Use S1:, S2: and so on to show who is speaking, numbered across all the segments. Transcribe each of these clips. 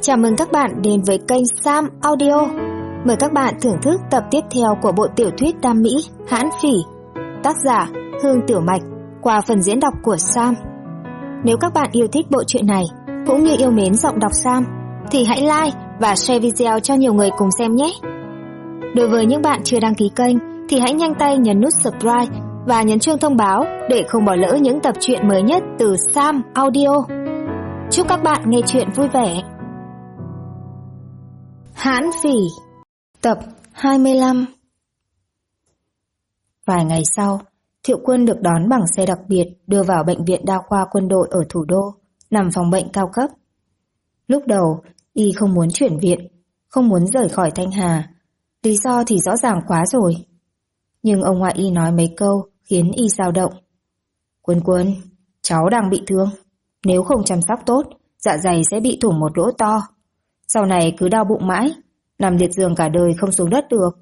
S1: Chào mừng các bạn đến với kênh Sam Audio. Mời các bạn thưởng thức tập tiếp theo của bộ tiểu thuyết Đam Mỹ Hãn Phỉ, tác giả Hương Tiểu Mạch, qua phần diễn đọc của Sam. Nếu các bạn yêu thích bộ truyện này cũng như yêu mến giọng đọc Sam thì hãy like và share video cho nhiều người cùng xem nhé. Đối với những bạn chưa đăng ký kênh thì hãy nhanh tay nhấn nút subscribe và nhấn chuông thông báo để không bỏ lỡ những tập truyện mới nhất từ Sam Audio. Chúc các bạn nghe truyện vui vẻ. Hãn Phỉ, tập 25. Vài ngày sau, Thiệu Quân được đón bằng xe đặc biệt đưa vào bệnh viện đa khoa quân đội ở thủ đô, nằm phòng bệnh cao cấp. Lúc đầu, y không muốn chuyển viện, không muốn rời khỏi Thanh Hà. Lý do thì rõ ràng quá rồi. Nhưng ông ngoại y nói mấy câu khiến y dao động. Quân, cháu đang bị thương. Nếu không chăm sóc tốt, dạ dày sẽ bị thủng một lỗ to. Sau này cứ đau bụng mãi, nằm liệt giường cả đời không xuống đất được.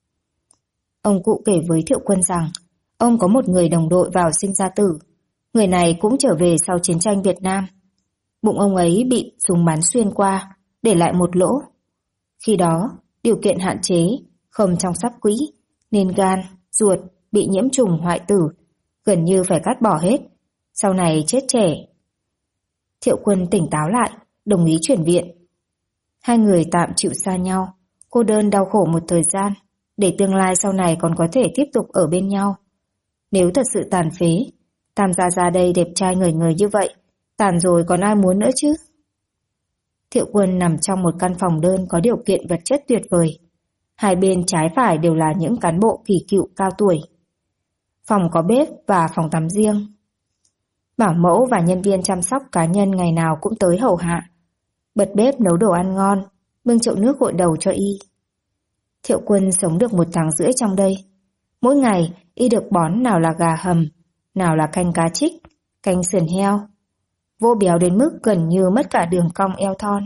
S1: Ông cụ kể với Thiệu Quân rằng ông có một người đồng đội vào sinh ra tử. Người này cũng trở về sau chiến tranh Việt Nam. Bụng ông ấy bị súng bắn xuyên qua, để lại một lỗ. Khi đó, điều kiện hạn chế, không chăm sóc kỹ, nên gan, ruột bị nhiễm trùng hoại tử, gần như phải cắt bỏ hết. Sau này chết trẻ. Thiệu Quân tỉnh táo lại, đồng ý chuyển viện. Hai người tạm chịu xa nhau, cô đơn đau khổ một thời gian, để tương lai sau này còn có thể tiếp tục ở bên nhau. Nếu thật sự tàn phế, Tam gia ra đây đẹp trai ngời ngời như vậy, tàn rồi còn ai muốn nữa chứ? Thiệu Quân nằm trong một căn phòng đơn có điều kiện vật chất tuyệt vời. Hai bên trái phải đều là những cán bộ kỳ cựu cao tuổi. Phòng có bếp và phòng tắm riêng. Bảo mẫu và nhân viên chăm sóc cá nhân ngày nào cũng tới hầu hạ. Bật bếp nấu đồ ăn ngon, bưng chậu nước gội đầu cho y. Thiệu Quân sống được 1 tháng rưỡi trong đây. Mỗi ngày y được bón nào là gà hầm, nào là canh cá trích, canh sườn heo. Vô béo đến mức gần như mất cả đường cong eo thon.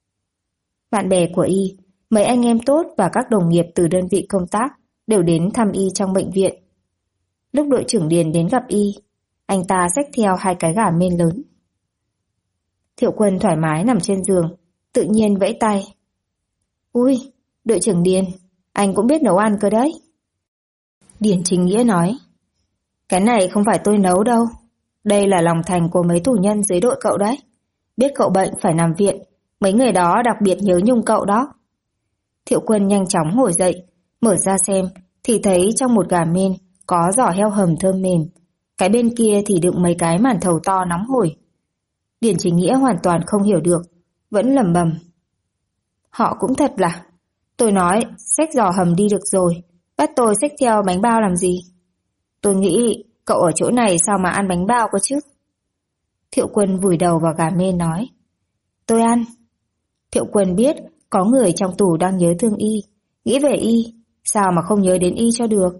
S1: Bạn bè của y, mấy anh em tốt và các đồng nghiệp từ đơn vị công tác đều đến thăm y trong bệnh viện. Lúc đội trưởng Điền đến gặp y, anh ta xách theo 2 cái gà mên lớn. Thiệu Quân thoải mái nằm trên giường, tự nhiên vẫy tay. Ui, đội trưởng Điền, anh cũng biết nấu ăn cơ đấy. Điền Chính Nghĩa nói, cái này không phải tôi nấu đâu. Đây là lòng thành của mấy tù nhân dưới đội cậu đấy. Biết cậu bệnh phải nằm viện, mấy người đó đặc biệt nhớ nhung cậu đó. Thiệu Quân nhanh chóng ngồi dậy, mở ra xem, thì thấy trong một gà mên có giò heo hầm thơm mềm. Cái bên kia thì đựng mấy cái màn thầu to nóng hổi. Điền Chính Nghĩa hoàn toàn không hiểu được, vẫn lẩm bẩm. Họ cũng thật là, tôi nói xách giò hầm đi được rồi, bắt tôi xách theo bánh bao làm gì? Tôi nghĩ cậu ở chỗ này sao mà ăn bánh bao cơ chứ? Thiệu Quân vùi đầu vào gà mên nói. Tôi ăn. Thiệu Quân biết có người trong tù đang nhớ thương y, nghĩ về y, sao mà không nhớ đến y cho được?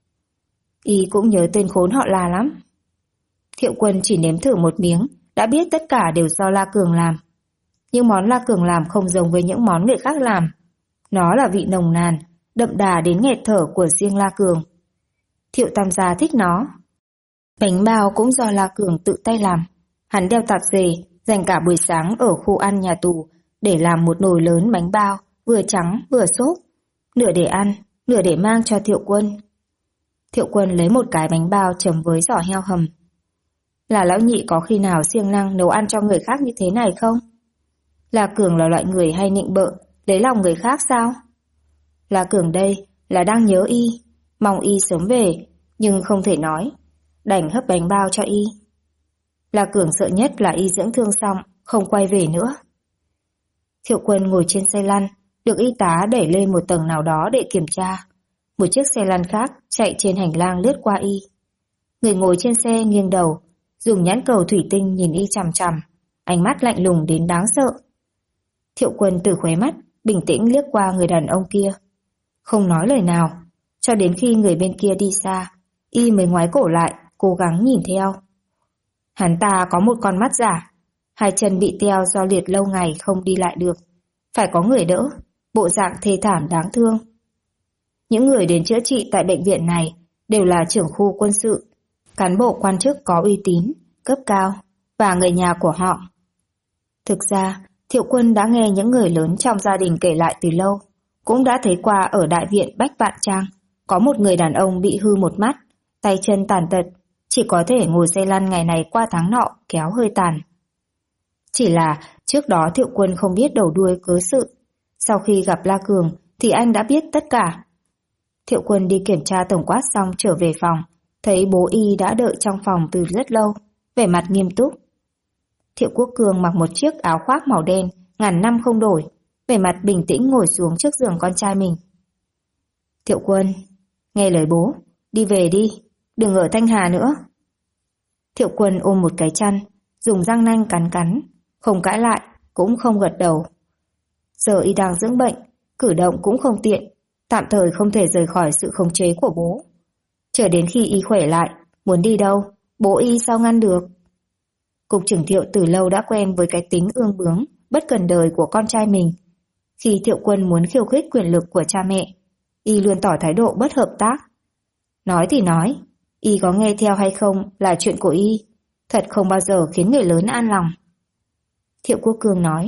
S1: Y cũng nhớ tên khốn họ là lắm. Thiệu Quân chỉ nếm thử một miếng, đã biết tất cả đều do La Cường làm. Nhưng món La Cường làm không giống với những món người khác làm. Nó là vị nồng nàn, đậm đà đến nghẹt thở của riêng La Cường. Thiệu Tam gia thích nó. Bánh bao cũng do La Cường tự tay làm. Hắn đeo tạp dề, dành cả buổi sáng ở khu ăn nhà tù để làm một nồi lớn bánh bao, vừa trắng vừa xốp. Nửa để ăn, nửa để mang cho Thiệu Quân. Thiệu Quân lấy một cái bánh bao chấm với giò heo hầm. Là lão nhị có khi nào siêng năng nấu ăn cho người khác như thế này không? La Cường là loại người hay nịnh bợ, lấy lòng người khác sao? La Cường đây là đang nhớ y, mong y sớm về, nhưng không thể nói, đành hấp bánh bao cho y. La Cường sợ nhất là y dưỡng thương xong, không quay về nữa. Thiệu Quân ngồi trên xe lăn, được y tá đẩy lên một tầng nào đó để kiểm tra. Một chiếc xe lăn khác chạy trên hành lang lướt qua y. Người ngồi trên xe nghiêng đầu, dùng nhãn cầu thủy tinh nhìn y chằm chằm, ánh mắt lạnh lùng đến đáng sợ. Thiệu Quân từ khóe mắt bình tĩnh liếc qua người đàn ông kia, không nói lời nào, cho đến khi người bên kia đi xa, y mới ngoái cổ lại, cố gắng nhìn theo. Hắn ta có một con mắt giả, 2 chân bị teo do liệt lâu ngày không đi lại được, phải có người đỡ, bộ dạng thê thảm đáng thương. Những người đến chữa trị tại bệnh viện này đều là trưởng khu quân sự, cán bộ quan chức có uy tín, cấp cao và người nhà của họ. Thực ra, Thiệu Quân đã nghe những người lớn trong gia đình kể lại từ lâu, cũng đã thấy qua ở đại viện Bách Vạn Trang, có một người đàn ông bị hư một mắt, tay chân tàn tật, chỉ có thể ngồi xe lăn ngày này qua tháng nọ kéo hơi tàn. Chỉ là trước đó Thiệu Quân không biết đầu đuôi cớ sự, sau khi gặp La Cường thì anh đã biết tất cả. Thiệu Quân đi kiểm tra tổng quát xong trở về phòng, thấy bố y đã đợi trong phòng từ rất lâu, vẻ mặt nghiêm túc. Thiệu Quốc Cường mặc một chiếc áo khoác màu đen, ngàn năm không đổi, vẻ mặt bình tĩnh ngồi xuống trước giường con trai mình. Thiệu Quân, nghe lời bố, đi về đi, đừng ở Thanh Hà nữa. Thiệu Quân ôm một cái chăn, dùng răng nanh cắn cắn, không cãi lại, cũng không gật đầu. Giờ y đang dưỡng bệnh, cử động cũng không tiện, tạm thời không thể rời khỏi sự khống chế của bố. Chờ đến khi y khỏe lại, muốn đi đâu, bố y sao ngăn được. Cục trưởng Thiệu từ lâu đã quen với cái tính ương bướng, bất cần đời của con trai mình. Khi Thiệu Quân muốn khiêu khích quyền lực của cha mẹ, y luôn tỏ thái độ bất hợp tác. Nói thì nói, y có nghe theo hay không là chuyện của y, thật không bao giờ khiến người lớn an lòng. Thiệu Quốc Cường nói,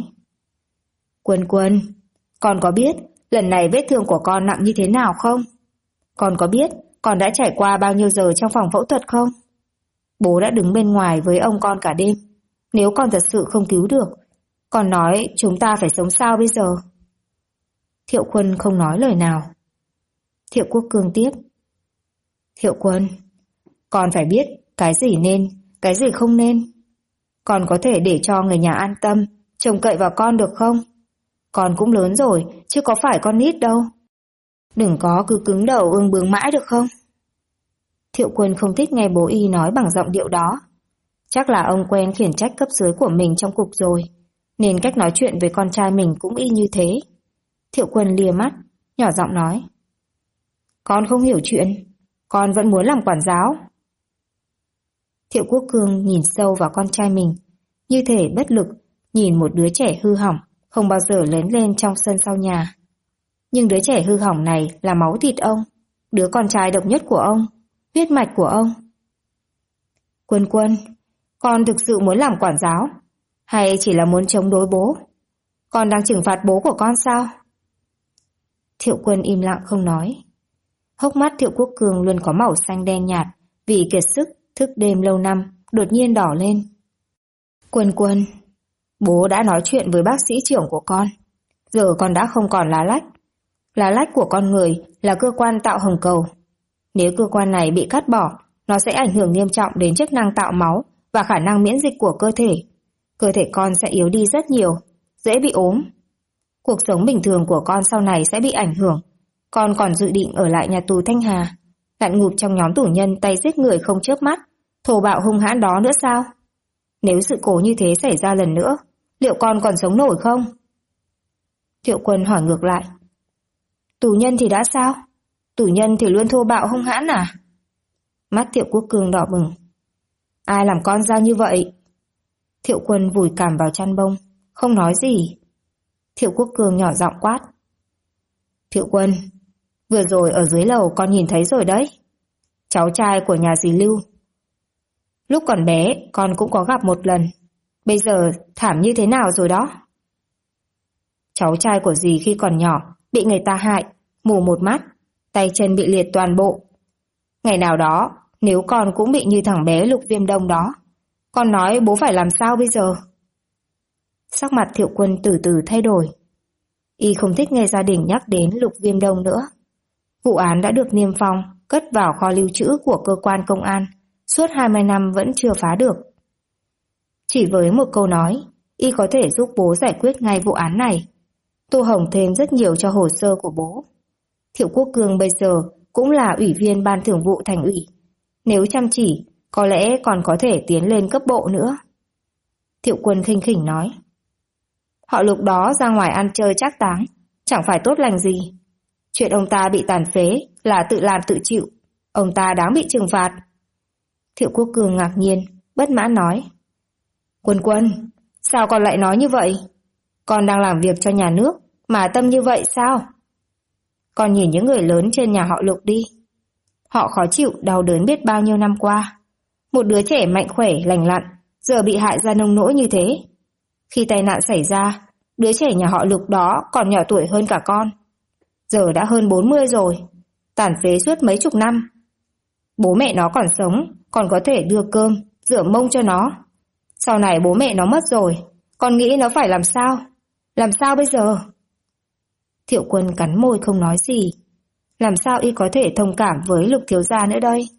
S1: Quân, con có biết lần này vết thương của con nặng như thế nào không? Con có biết con đã trải qua bao nhiêu giờ trong phòng phẫu thuật không? Bố đã đứng bên ngoài với ông con cả đêm. Nếu con thật sự không cứu được, con nói chúng ta phải sống sao bây giờ? Thiệu Quân không nói lời nào. Thiệu Quốc Cường tiếp, Thiệu Quân, con phải biết cái gì nên, cái gì không nên. Con có thể để cho người nhà an tâm, trông cậy vào con được không? Con cũng lớn rồi, chứ có phải con nít đâu. Đừng có cứ cứng đầu ương bướng mãi được không? Thiệu Quân không thích nghe bố y nói bằng giọng điệu đó. Chắc là ông quen khiển trách cấp dưới của mình trong cục rồi, nên cách nói chuyện với con trai mình cũng y như thế. Thiệu Quân lìa mắt, nhỏ giọng nói, con không hiểu chuyện, con vẫn muốn làm quản giáo. Thiệu Quốc Cường nhìn sâu vào con trai mình, như thể bất lực, nhìn một đứa trẻ hư hỏng, không bao giờ lớn lên trong sân sau nhà. Nhưng đứa trẻ hư hỏng này là máu thịt ông, đứa con trai độc nhất của ông, huyết mạch của ông. Quân, con thực sự muốn làm quản giáo, hay chỉ là muốn chống đối bố? Con đang trừng phạt bố của con sao? Thiệu Quân im lặng không nói. Hốc mắt Thiệu Quốc Cường luôn có màu xanh đen nhạt, vì kiệt sức, thức đêm lâu năm, đột nhiên đỏ lên. Quân, bố đã nói chuyện với bác sĩ trưởng của con. Giờ con đã không còn lá lách. Lá lách của con người là cơ quan tạo hồng cầu. Nếu cơ quan này bị cắt bỏ, nó sẽ ảnh hưởng nghiêm trọng đến chức năng tạo máu và khả năng miễn dịch của cơ thể. Cơ thể con sẽ yếu đi rất nhiều, dễ bị ốm. Cuộc sống bình thường của con sau này sẽ bị ảnh hưởng. Con còn dự định ở lại nhà tù Thanh Hà, lặn ngụp trong nhóm tù nhân tay giết người không chớp mắt, thô bạo hung hãn đó nữa sao? Nếu sự cố như thế xảy ra lần nữa, liệu con còn sống nổi không? Thiệu Quân hỏi ngược lại. Tù nhân thì đã sao? Tù nhân thì luôn thô bạo hung hãn à? Mắt Thiệu Quốc Cường đỏ bừng. Ai làm con ra như vậy? Thiệu Quân vùi cằm vào chăn bông, không nói gì. Thiệu Quốc Cường nhỏ giọng quát. Thiệu Quân, vừa rồi ở dưới lầu con nhìn thấy rồi đấy. Cháu trai của nhà dì Lưu. Lúc còn bé con cũng có gặp một lần. Bây giờ thảm như thế nào rồi đó? Cháu trai của dì khi còn nhỏ bị người ta hại, mù một mắt, tay chân bị liệt toàn bộ. Ngày nào đó, nếu con cũng bị như thằng bé Lục Viêm Đông đó, con nói bố phải làm sao bây giờ? Sắc mặt Thiệu Quân từ từ thay đổi. Y không thích nghe gia đình nhắc đến Lục Viêm Đông nữa. Vụ án đã được niêm phong, cất vào kho lưu trữ của cơ quan công an, suốt 20 năm vẫn chưa phá được. Chỉ với một câu nói, Y có thể giúp bố giải quyết ngay vụ án này, tô hồng thêm rất nhiều cho hồ sơ của bố. Thiệu Quốc Cường bây giờ cũng là ủy viên ban thường vụ thành ủy. Nếu chăm chỉ, có lẽ còn có thể tiến lên cấp bộ nữa. Thiệu Quân khinh khỉnh nói. Họ Lục đó ra ngoài ăn chơi trác táng, chẳng phải tốt lành gì. Chuyện ông ta bị tàn phế là tự làm tự chịu, ông ta đáng bị trừng phạt. Thiệu Quốc Cường ngạc nhiên, bất mãn nói. Quân, sao con lại nói như vậy? Con đang làm việc cho nhà nước, mà tâm như vậy sao? Con nhìn những người lớn trên nhà họ Lục đi. Họ khó chịu, đau đớn biết bao nhiêu năm qua. Một đứa trẻ mạnh khỏe, lành lặn, giờ bị hại ra nông nỗi như thế. Khi tai nạn xảy ra, Đứa trẻ nhà họ Lục đó còn nhỏ tuổi hơn cả con. Giờ đã hơn 40 rồi, tàn phế suốt mấy chục năm. Bố mẹ nó còn sống, còn có thể đưa cơm, rửa mông cho nó. Sau này bố mẹ nó mất rồi, con nghĩ nó phải làm sao? Làm sao bây giờ? Thiệu Quân cắn môi không nói gì. Làm sao y có thể thông cảm với Lục thiếu gia nữa đây?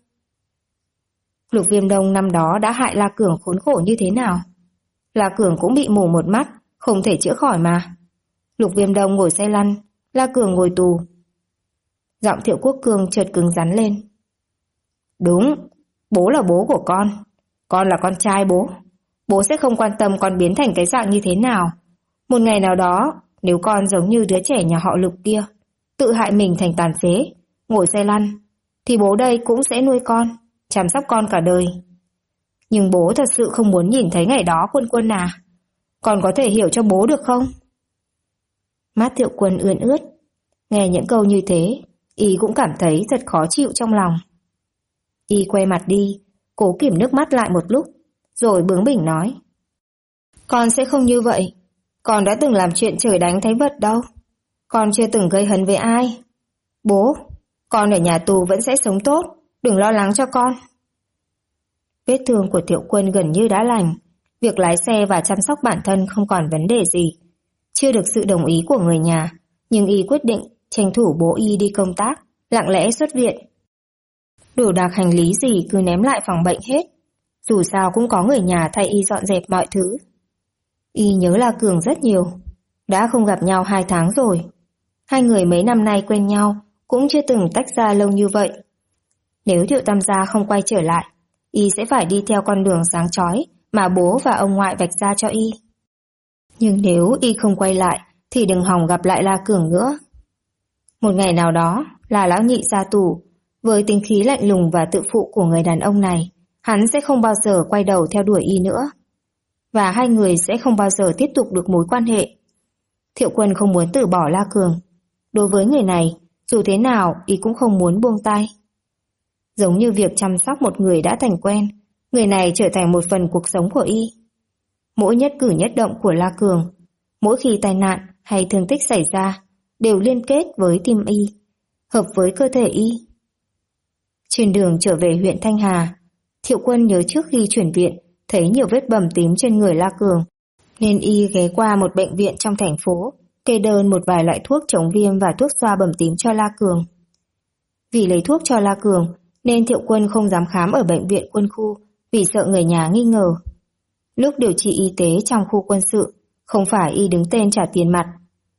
S1: Lục Viêm Đông năm đó đã hại La Cường khốn khổ như thế nào? La Cường cũng bị mù một mắt, không thể chữa khỏi mà. Lục Viêm Đông ngồi xe lăn, La Cường ngồi tù. Giọng Thiệu Quốc Cường chợt cứng rắn lên. Đúng, bố là bố của con là con trai bố. Bố sẽ không quan tâm con biến thành cái dạng như thế nào. Một ngày nào đó, nếu con giống như đứa trẻ nhà họ Lục kia, tự hại mình thành tàn phế, ngồi xe lăn, thì bố đây cũng sẽ nuôi con, chăm sóc con cả đời. Nhưng bố thật sự không muốn nhìn thấy ngày đó Quân Quân à. Con có thể hiểu cho bố được không? Mắt Thiệu Quân ươn ướt. Nghe những câu như thế, y cũng cảm thấy thật khó chịu trong lòng. Y quay mặt đi, cố kìm nước mắt lại một lúc, rồi bướng bỉnh nói. Con sẽ không như vậy. Con đã từng làm chuyện trời đánh thánh vật đâu. Con chưa từng gây hấn với ai. Bố, con ở nhà tù vẫn sẽ sống tốt, đừng lo lắng cho con. Vết thương của Thiệu Quân gần như đã lành. Việc lái xe và chăm sóc bản thân không còn vấn đề gì. Chưa được sự đồng ý của người nhà, nhưng y quyết định tranh thủ bố y đi công tác, lặng lẽ xuất viện. Đồ đạc hành lý gì cứ ném lại phòng bệnh hết. Dù sao cũng có người nhà thay y dọn dẹp mọi thứ. Y nhớ La Cường rất nhiều. Đã không gặp nhau 2 tháng rồi. Hai người mấy năm nay quen nhau, cũng chưa từng tách ra lâu như vậy. Nếu Thiệu Tam gia không quay trở lại, y sẽ phải đi theo con đường sáng chói mà bố và ông ngoại vạch ra cho y. Nhưng nếu y không quay lại, thì đừng hòng gặp lại La Cường nữa. Một ngày nào đó, là lão nhị ra tù, với tính khí lạnh lùng và tự phụ của người đàn ông này, hắn sẽ không bao giờ quay đầu theo đuổi y nữa. Và hai người sẽ không bao giờ tiếp tục được mối quan hệ. Thiệu Quân không muốn từ bỏ La Cường. Đối với người này, dù thế nào y cũng không muốn buông tay. Giống như việc chăm sóc một người đã thành quen, người này trở thành một phần cuộc sống của y. Mỗi nhất cử nhất động của La Cường, mỗi khi tai nạn hay thương tích xảy ra, đều liên kết với tim y, hợp với cơ thể y. Trên đường trở về huyện Thanh Hà, Thiệu Quân nhớ trước khi chuyển viện, thấy nhiều vết bầm tím trên người La Cường, nên y ghé qua một bệnh viện trong thành phố, kê đơn một vài loại thuốc chống viêm và thuốc xoa bầm tím cho La Cường. Vì lấy thuốc cho La Cường, nên Thiệu Quân không dám khám ở bệnh viện quân khu vì sợ người nhà nghi ngờ. Lúc điều trị y tế trong khu quân sự, không phải y đứng tên trả tiền mặt.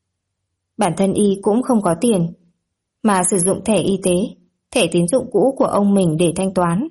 S1: Bản thân y cũng không có tiền, mà sử dụng thẻ y tế, thẻ tín dụng cũ của ông mình để thanh toán.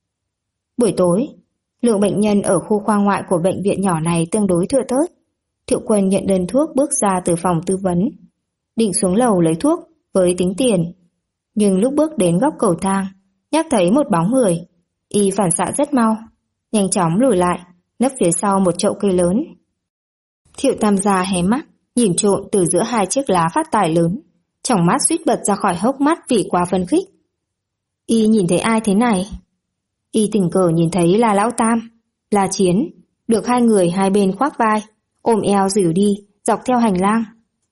S1: Buổi tối, lượng bệnh nhân ở khu khoa ngoại của bệnh viện nhỏ này tương đối thưa thớt. Thiệu Quân nhận đơn thuốc bước ra từ phòng tư vấn, định xuống lầu lấy thuốc với tính tiền. Nhưng lúc bước đến góc cầu thang, nhắc thấy một bóng người, y phản xạ rất mau, nhanh chóng lùi lại, nấp phía sau một chậu cây lớn. Thiệu Tam gia hé mắt, nhìn trộm từ giữa hai chiếc lá phát tài lớn, tròng mắt suýt bật ra khỏi hốc mắt vì quá phấn khích. Y nhìn thấy ai thế này? Y tình cờ nhìn thấy là Lão Tam, là Chiến, được hai người hai bên khoác vai, ôm eo dìu đi, dọc theo hành lang.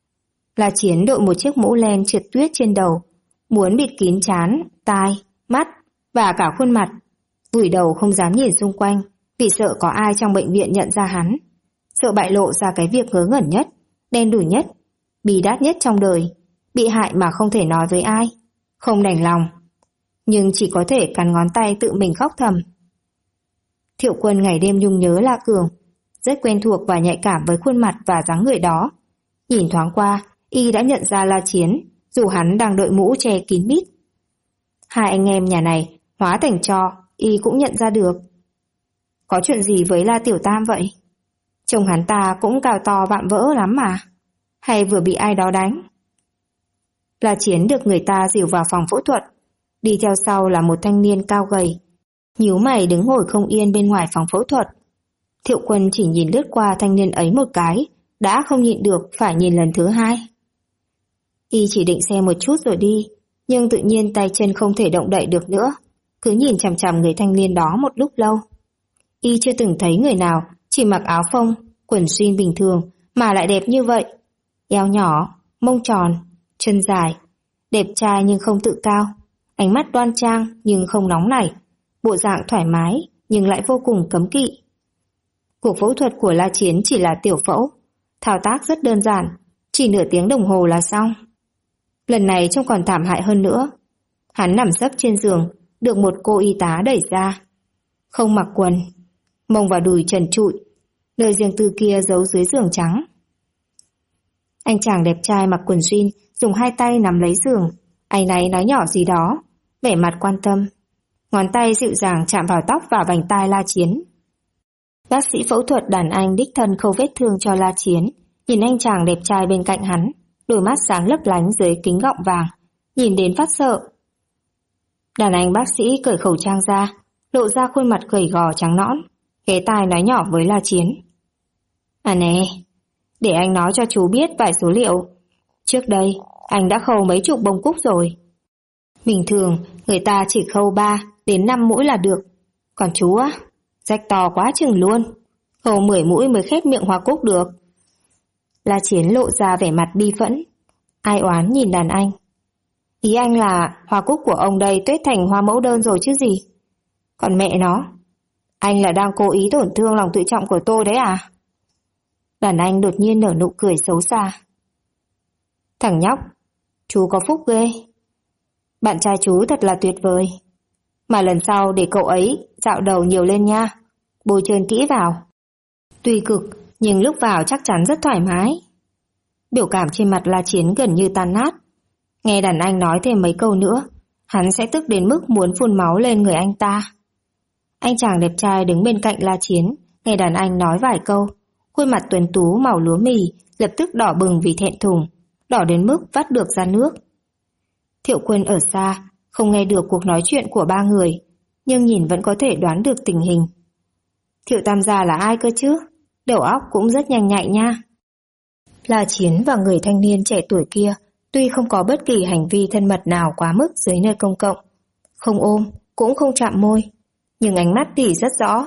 S1: Là Chiến đội một chiếc mũ len trượt tuyết trên đầu, muốn bịt kín trán, tai, mắt và cả khuôn mặt, vùi đầu không dám nhìn xung quanh vì sợ có ai trong bệnh viện nhận ra hắn, sợ bại lộ ra cái việc ngớ ngẩn nhất, đen đủi nhất, bi đát nhất trong đời, bị hại mà không thể nói với ai, không đành lòng, nhưng chỉ có thể cắn ngón tay tự mình khóc thầm. Thiệu Quân ngày đêm nhung nhớ La Cường, rất quen thuộc và nhạy cảm với khuôn mặt và dáng người đó. Nhìn thoáng qua, y đã nhận ra La Chiến, dù hắn đang đội mũ che kín mít. Hai anh em nhà này hóa thành tro, y cũng nhận ra được. Có chuyện gì với La Tiểu Tam vậy? Trông hắn ta cũng cao to vạm vỡ lắm mà. Hay vừa bị ai đó đánh? La Chiến được người ta dìu vào phòng phẫu thuật. Đi theo sau là một thanh niên cao gầy, nhíu mày đứng ngồi không yên bên ngoài phòng phẫu thuật. Thiệu Quân chỉ nhìn lướt qua thanh niên ấy một cái, đã không nhịn được phải nhìn lần thứ hai. Y chỉ định xem một chút rồi đi, nhưng tự nhiên tay chân không thể động đậy được nữa, cứ nhìn chằm chằm người thanh niên đó một lúc lâu. Y chưa từng thấy người nào chỉ mặc áo phông, quần jean bình thường mà lại đẹp như vậy. Eo nhỏ, mông tròn, chân dài, đẹp trai nhưng không tự cao, ánh mắt đoan trang nhưng không nóng nảy, bộ dạng thoải mái nhưng lại vô cùng cấm kỵ. Cuộc phẫu thuật của La Chiến chỉ là tiểu phẫu, thao tác rất đơn giản, chỉ nửa tiếng đồng hồ là xong. Lần này trông còn thảm hại hơn nữa. Hắn nằm sấp trên giường, được một cô y tá đẩy ra. Không mặc quần, mông và đùi trần trụi, nơi riêng tư kia giấu dưới giường trắng. Anh chàng đẹp trai mặc quần jean, dùng hai tay nắm lấy giường, áy náy nói nhỏ gì đó, vẻ mặt quan tâm. Ngón tay dịu dàng chạm vào tóc và vành tai La Chiến. Bác sĩ phẫu thuật đàn anh đích thân khâu vết thương cho La Chiến, nhìn anh chàng đẹp trai bên cạnh hắn, đôi mắt sáng lấp lánh dưới kính gọng vàng, nhìn đến phát sợ. Đàn anh bác sĩ cởi khẩu trang ra, lộ ra khuôn mặt gầy gò trắng nõn, ghé tai nói nhỏ với La Chiến. À nè, để anh nói cho chú biết vài số liệu. Trước đây, anh đã khâu mấy chục bông cúc rồi. Bình thường, người ta chỉ khâu 3 đến 5 mũi là được. Còn chú á, rách to quá chừng luôn. Khâu 10 mũi mới khép miệng hoa cúc được. La Chiến lộ ra vẻ mặt bi phẫn, ai oán nhìn đàn anh. Ý anh là hoa cúc của ông đây tuét thành hoa mẫu đơn rồi chứ gì? Còn mẹ nó, anh là đang cố ý tổn thương lòng tự trọng của tôi đấy à? Đàn anh đột nhiên nở nụ cười xấu xa. Thằng nhóc, chú có phúc ghê. Bạn trai chú thật là tuyệt vời. Mà lần sau để cậu ấy dạo đầu nhiều lên nha, bôi trơn kỹ vào. Tuy cực, nhưng lúc vào chắc chắn rất thoải mái. Biểu cảm trên mặt La Chiến gần như tan nát. Nghe đàn anh nói thêm mấy câu nữa, hắn sẽ tức đến mức muốn phun máu lên người anh ta. Anh chàng đẹp trai đứng bên cạnh La Chiến, nghe đàn anh nói vài câu, khuôn mặt tuấn tú màu lúa mì lập tức đỏ bừng vì thẹn thùng, đỏ đến mức vắt được ra nước. Thiệu Quân ở xa, không nghe được cuộc nói chuyện của ba người, nhưng nhìn vẫn có thể đoán được tình hình. Thiệu Tam gia là ai cơ chứ? Đầu óc cũng rất nhanh nhạy nha. La Chiến và người thanh niên trẻ tuổi kia tuy không có bất kỳ hành vi thân mật nào quá mức dưới nơi công cộng, không ôm, cũng không chạm môi, nhưng ánh mắt tỉ rất rõ.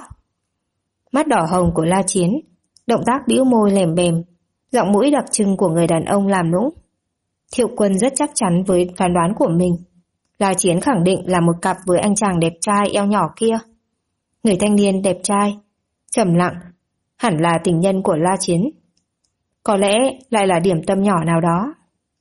S1: Mắt đỏ hồng của La Chiến, động tác bĩu môi lèm bèm, giọng mũi đặc trưng của người đàn ông làm nũng. Thiệu Quân rất chắc chắn với phán đoán của mình. La Chiến khẳng định là một cặp với anh chàng đẹp trai eo nhỏ kia. Người thanh niên đẹp trai, trầm lặng, hẳn là tình nhân của La Chiến. Có lẽ lại là điểm tâm nhỏ nào đó.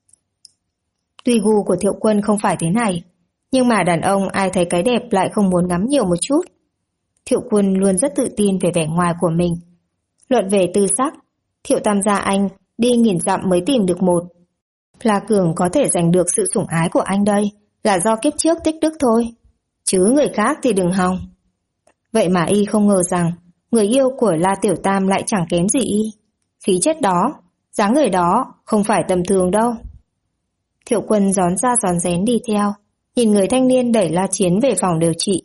S1: Tuy gu của Thiệu Quân không phải thế này, nhưng mà đàn ông ai thấy cái đẹp lại không muốn ngắm nhiều một chút. Thiệu Quân luôn rất tự tin về vẻ ngoài của mình. Luận về tư sắc, Thiệu Tam gia anh đi nghìn dặm mới tìm được một. La Cường có thể giành được sự sủng ái của anh đây là do kiếp trước tích đức thôi, chứ người khác thì đừng hòng. Vậy mà y không ngờ rằng người yêu của La Tiểu Tam lại chẳng kém gì y. Khí chất đó, dáng người đó không phải tầm thường đâu. Thiệu Quân rón ra rón rén đi theo, nhìn người thanh niên đẩy La Chiến về phòng điều trị.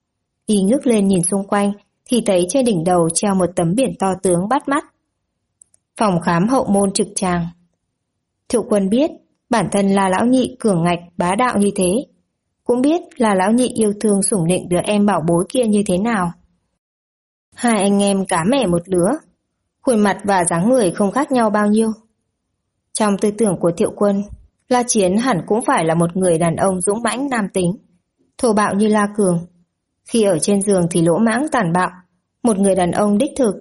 S1: Y ngước lên nhìn xung quanh thì thấy trên đỉnh đầu treo một tấm biển to tướng bắt mắt. Phòng khám hậu môn trực tràng. Thiệu Quân biết bản thân là lão nhị cường ngạch bá đạo như thế, cũng biết là lão nhị yêu thương sủng nịnh đứa em bảo bối kia như thế nào. Hai anh em cá mẻ một lứa, khuôn mặt và dáng người không khác nhau bao nhiêu. Trong tư tưởng của Thiệu Quân, La Chiến hẳn cũng phải là một người đàn ông dũng mãnh nam tính, thô bạo như La Cường. Khi ở trên giường thì lỗ mãng tàn bạo, một người đàn ông đích thực.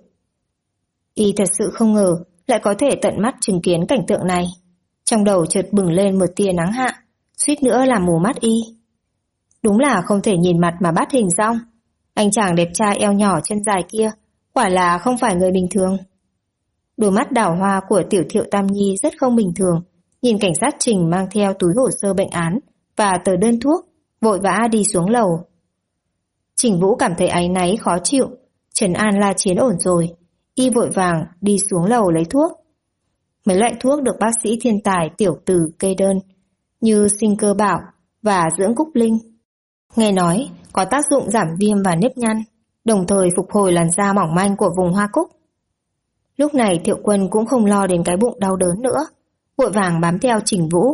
S1: Y thật sự không ngờ lại có thể tận mắt chứng kiến cảnh tượng này. Trong đầu chợt bừng lên một tia nắng hạ, suýt nữa làm mù mắt Y. Đúng là không thể nhìn mặt mà bắt hình dong. Anh chàng đẹp trai eo nhỏ chân dài kia quả là không phải người bình thường. Đôi mắt đào hoa của tiểu Thiệu Tam Nhi rất không bình thường, nhìn cảnh sát Trình mang theo túi hồ sơ bệnh án và tờ đơn thuốc, vội vã đi xuống lầu. Trình Vũ cảm thấy áy náy khó chịu, trấn an La Chiến ổn rồi, y vội vàng đi xuống lầu lấy thuốc. Mấy loại thuốc được bác sĩ thiên tài Tiểu Từ kê đơn, như sinh cơ bảo và dưỡng cúc linh. Nghe nói có tác dụng giảm viêm và nếp nhăn, đồng thời phục hồi làn da mỏng manh của vùng hoa cúc. Lúc này Thiệu Quân cũng không lo đến cái bụng đau đớn nữa, vội vàng bám theo Trình Vũ.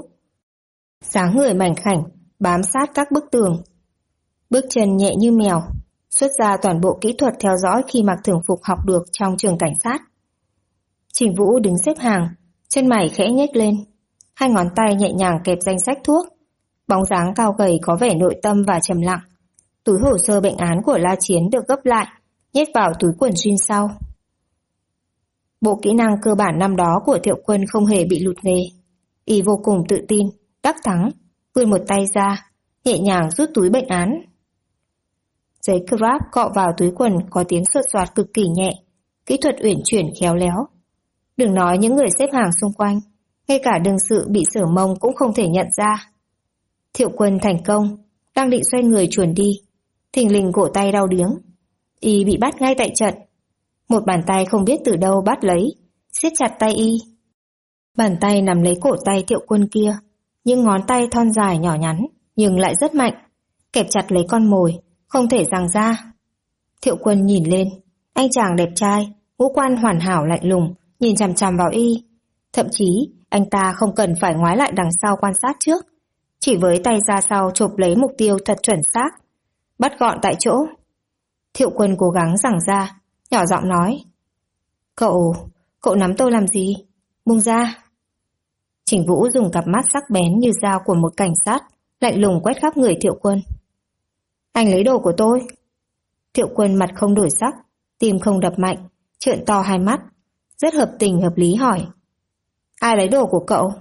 S1: Dáng người mảnh khảnh, bám sát các bức tường. Bước chân nhẹ như mèo, xuất ra toàn bộ kỹ thuật theo dõi khi mặc thường phục học được trong trường cảnh sát. Trình Vũ đứng xếp hàng, chân mày khẽ nhếch lên. Hai ngón tay nhẹ nhàng kẹp danh sách thuốc. Bóng dáng cao gầy có vẻ nội tâm và trầm lặng. Túi hồ sơ bệnh án của La Chiến được gấp lại, nhét vào túi quần jean sau. Bộ kỹ năng cơ bản năm đó của Thiệu Quân không hề bị lụt nghề. Y vô cùng tự tin, đắc thắng, vươn một tay ra, nhẹ nhàng rút túi bệnh án. Giấy grab cọ vào túi quần có tiếng xoạt xoạt cực kỳ nhẹ, kỹ thuật uyển chuyển khéo léo. Đừng nói những người xếp hàng xung quanh, ngay cả đương sự bị sửa mông cũng không thể nhận ra. Thiệu Quân thành công, đang định xoay người chuồn đi, thình lình cổ tay đau điếng. Y bị bắt ngay tại trận. Một bàn tay không biết từ đâu bắt lấy, siết chặt tay Y. Bàn tay nắm lấy cổ tay Thiệu Quân kia, những ngón tay thon dài nhỏ nhắn, nhưng lại rất mạnh, kẹp chặt lấy con mồi, không thể giằng ra. Thiệu Quân nhìn lên, anh chàng đẹp trai, ngũ quan hoàn hảo lạnh lùng, nhìn chằm chằm vào Y. Thậm chí, anh ta không cần phải ngoái lại đằng sau quan sát trước, chỉ với tay ra sau chộp lấy mục tiêu thật chuẩn xác, bắt gọn tại chỗ. Thiệu Quân cố gắng giằng ra, nhỏ giọng nói: Cậu nắm tôi làm gì? Buông ra. Trình Vũ dùng cặp mắt sắc bén như dao của một cảnh sát, lạnh lùng quét khắp người Thiệu Quân. Anh lấy đồ của tôi. Thiệu Quân mặt không đổi sắc, tim không đập mạnh, trợn to hai mắt, rất hợp tình hợp lý hỏi: Ai lấy đồ của cậu?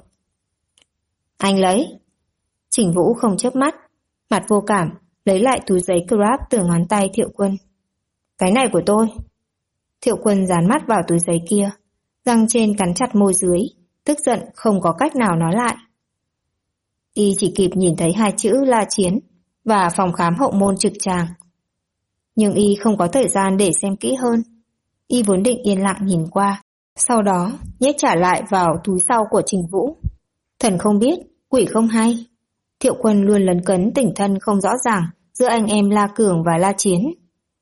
S1: Anh lấy. Trình Vũ không chớp mắt, mặt vô cảm, lấy lại túi giấy grab từ ngón tay Thiệu Quân. Cái này của tôi. Thiệu Quân dán mắt vào túi giấy kia, răng trên cắn chặt môi dưới, tức giận không có cách nào nói lại. Y chỉ kịp nhìn thấy hai chữ La Chiến và phòng khám hậu môn trực tràng. Nhưng Y không có thời gian để xem kỹ hơn. Y vốn định yên lặng nhìn qua, sau đó nhét trả lại vào túi sau của Trình Vũ. Thần không biết, quỷ không hay. Thiệu Quân luôn lấn cấn tình thân không rõ ràng giữa anh em La Cường và La Chiến.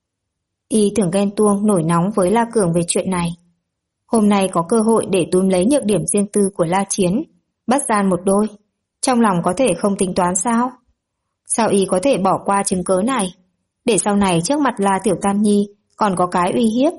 S1: Y tưởng ghen tuông nổi nóng với La Cường về chuyện này. Hôm nay có cơ hội để túm lấy nhược điểm riêng tư của La Chiến, bắt gian một đôi. Trong lòng có thể không tính toán sao? Sao Y có thể bỏ qua chứng cớ này, để sau này trước mặt La Tiểu Tam Nhi còn có cái uy hiếp?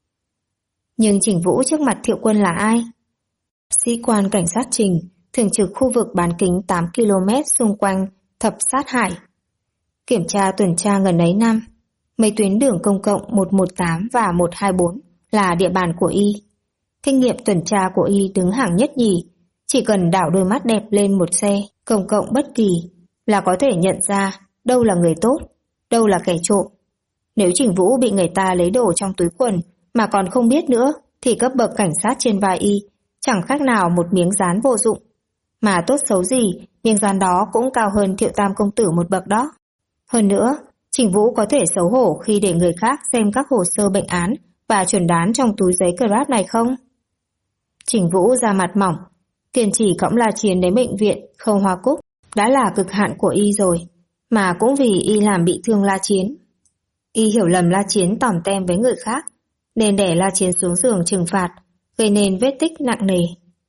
S1: Nhưng Trình Vũ trước mặt Thiệu Quân là ai? Sĩ quan cảnh sát Trình, thường trực khu vực bán kính 8 km xung quanh Thập Sát Hải. Kiểm tra tuần tra gần ấy năm, mấy tuyến đường công cộng 118 và 124 là địa bàn của Y. Kinh nghiệm tuần tra của Y đứng hàng nhất nhì, chỉ cần đảo đôi mắt đẹp lên một xe công cộng bất kỳ là có thể nhận ra đâu là người tốt, đâu là kẻ trộm. Nếu Trình Vũ bị người ta lấy đồ trong túi quần mà còn không biết nữa, thì cấp bậc cảnh sát trên vai Y chẳng khác nào một miếng dán vô dụng. Mà tốt xấu gì, miếng dán đó cũng cao hơn Thiệu Tam công tử một bậc đó. Hơn nữa, Trình Vũ có thể xấu hổ khi để người khác xem các hồ sơ bệnh án và chuẩn đoán trong túi giấy grab này không? Trình Vũ ra mặt mỏng, kiên trì cõng La Chiến đến bệnh viện Khâu Hoa Cúc đã là cực hạn của Y rồi, mà cũng vì Y làm bị thương La Chiến. Y hiểu lầm La Chiến tỏm tem với người khác, nên đẩy La Chiến xuống giường trừng phạt, gây nên vết tích nặng nề.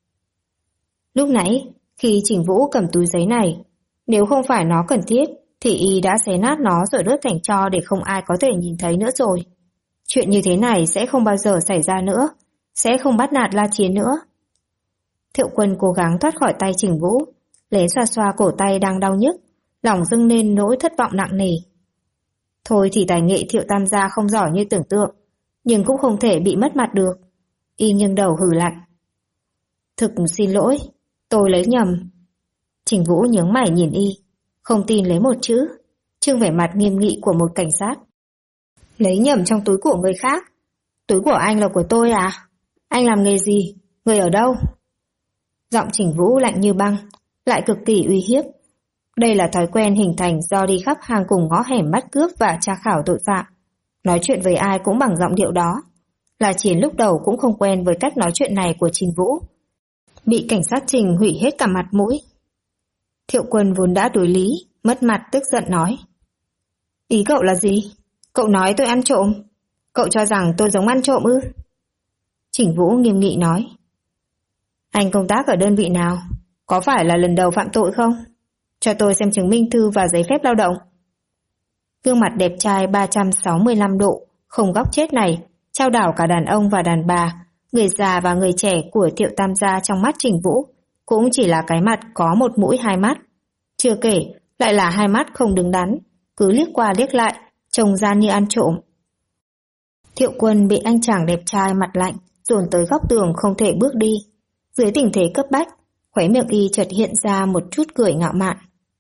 S1: Lúc nãy, khi Trình Vũ cầm túi giấy này, nếu không phải nó cần thiết, thì Y đã xé nát nó rồi đốt thành tro để không ai có thể nhìn thấy nữa rồi. Chuyện như thế này sẽ không bao giờ xảy ra nữa, sẽ không bắt nạt La Chiến nữa. Thiệu Quân cố gắng thoát khỏi tay Trình Vũ, lấy xoa xoa cổ tay đang đau nhức, lòng dâng lên nỗi thất vọng nặng nề. Thôi thì tài nghệ Thiệu Tam gia không giỏi như tưởng tượng, nhưng cũng không thể bị mất mặt được. Y nghiêng đầu hừ lạnh. Thực xin lỗi, tôi lấy nhầm. Trình Vũ nhướng mày nhìn Y, không tin lấy một chữ, trưng vẻ mặt nghiêm nghị của một cảnh sát. Lấy nhầm trong túi của người khác? Túi của anh là của tôi à? Anh làm nghề gì? Người ở đâu? Giọng Trình Vũ lạnh như băng, lại cực kỳ uy hiếp. Đây là thói quen hình thành do đi khắp hang cùng ngõ hẻm bắt cướp và tra khảo tội phạm. Nói chuyện với ai cũng bằng giọng điệu đó. La Chiến lúc đầu cũng không quen với cách nói chuyện này của Trình Vũ. Bị cảnh sát Trình hủy hết cả mặt mũi. Thiệu Quân vốn đã đối lý, mất mặt tức giận nói. Ý cậu là gì? Cậu nói tôi ăn trộm? Cậu cho rằng tôi giống ăn trộm ư? Trình Vũ nghiêm nghị nói. Anh công tác ở đơn vị nào? Có phải là lần đầu phạm tội không? Cho tôi xem chứng minh thư và giấy phép lao động. Gương mặt đẹp trai 365 độ, không góc chết này, trao đảo cả đàn ông và đàn bà, Người già và người trẻ của Thiệu Tam gia trong mắt Trình Vũ cũng chỉ là cái mặt có một mũi hai mắt. Chưa kể, lại là hai mắt không đứng đắn, cứ liếc qua liếc lại, trông ra như ăn trộm. Thiệu Quân bị anh chàng đẹp trai mặt lạnh dồn tới góc tường không thể bước đi. Dưới tình thế cấp bách, khóe miệng y chợt hiện ra một chút cười ngạo mạn.